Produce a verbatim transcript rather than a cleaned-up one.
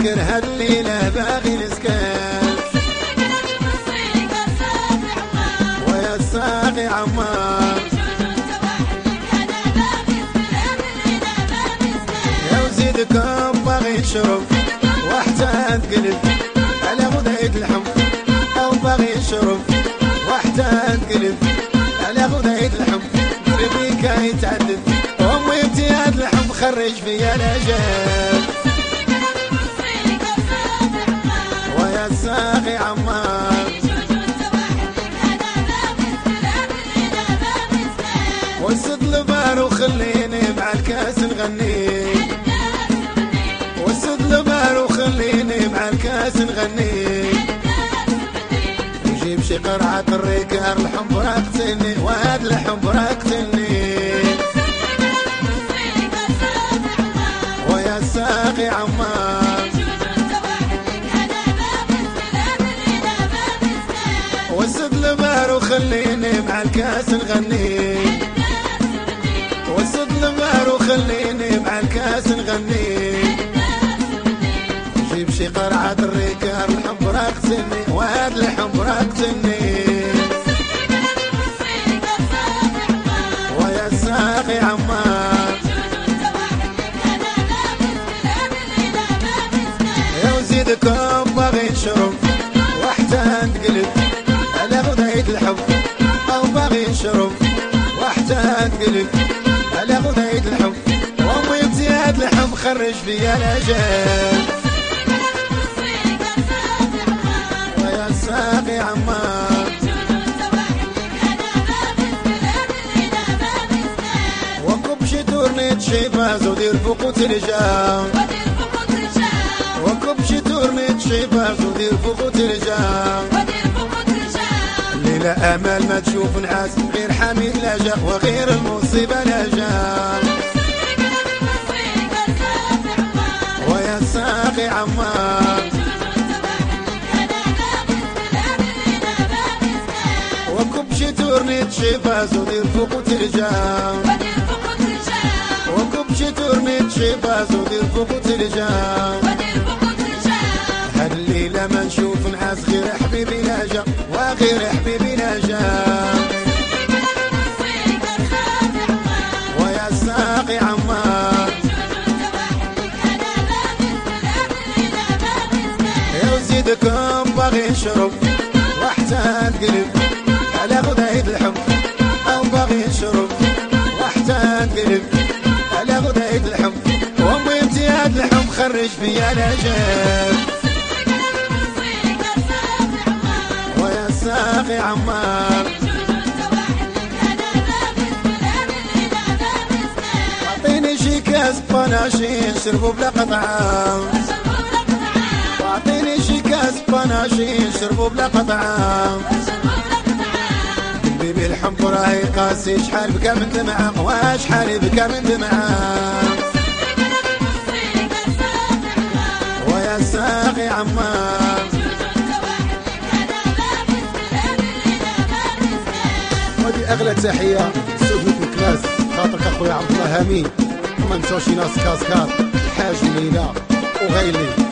فاكر هالليلة باغي نسكن ويا الساقي عمار يا وزيدكم باغي نشرب واحتاج قلب على غداية اللحم او باغي نشرب واحتاج قلب على غداية اللحم قلبي كان يتعدد امي امتياز لحم خرج فيا الاجال ويا الساقي عمار وسد لبان وخليني مع الكاس نغني وسد لبان وخليني مع الكاس نغني وجيب شي قرعة الريكار الحب راقتني وهاد الحب راقتني ويا الساقي عمار وسد لبان وخليني مع الكاس نغني وسد لبان وخليني مع الكاس نغني جيب شي قرعة الريكار الحب راقتني وهاد الحب راقتني ويا الساقي عمار يا وزيدكم باغي نشرب واحتاج قلب على غداية الحب او باغي نشرب واحتاج قلب على غداية الحب وامي امتياز لحم خرج فيا الاجال ويا الساقي عمار وكب شي تورنيت شي باز ودير فوق وترجع وكب شي تورنيت شي باز ودير فوق وترجع الليلة امل ما تشوف نعاس غير حميد لا جا وغير المصيبة لا جا ويا الساقي عمار وكب شي تورنيت شي باز ودير فوق وترجع وكب شي تورنيت شي باز ودير فوق وترجع هاد الليلة ما نشوف نعاس غير حبيبي لا جا وغير حبيبي لا جا ويا الساقي عمار يا وزيدكم باغي نشرب واحتاج قلب على غداية الحب او باغي نشرب واحتاج قلب على غداية الحب وامي امتياز لحم خرج فيا الاجال ويا الساقي عمار اعطيني شي كاس باناشين شربوا بلا قطعة واعطيني شي كاس باناشين شربوا بلا قطعة قلبي الحب راهي قاسي شحال بكى من دمعة وشحال بكى من دمعة ويا الساقي عمار ودي اغلى تحية استوديو الكلاس خاطرك اخويا عبد الله هامين وما نساوش ناس كاسكار الحاج ليلى وغيلي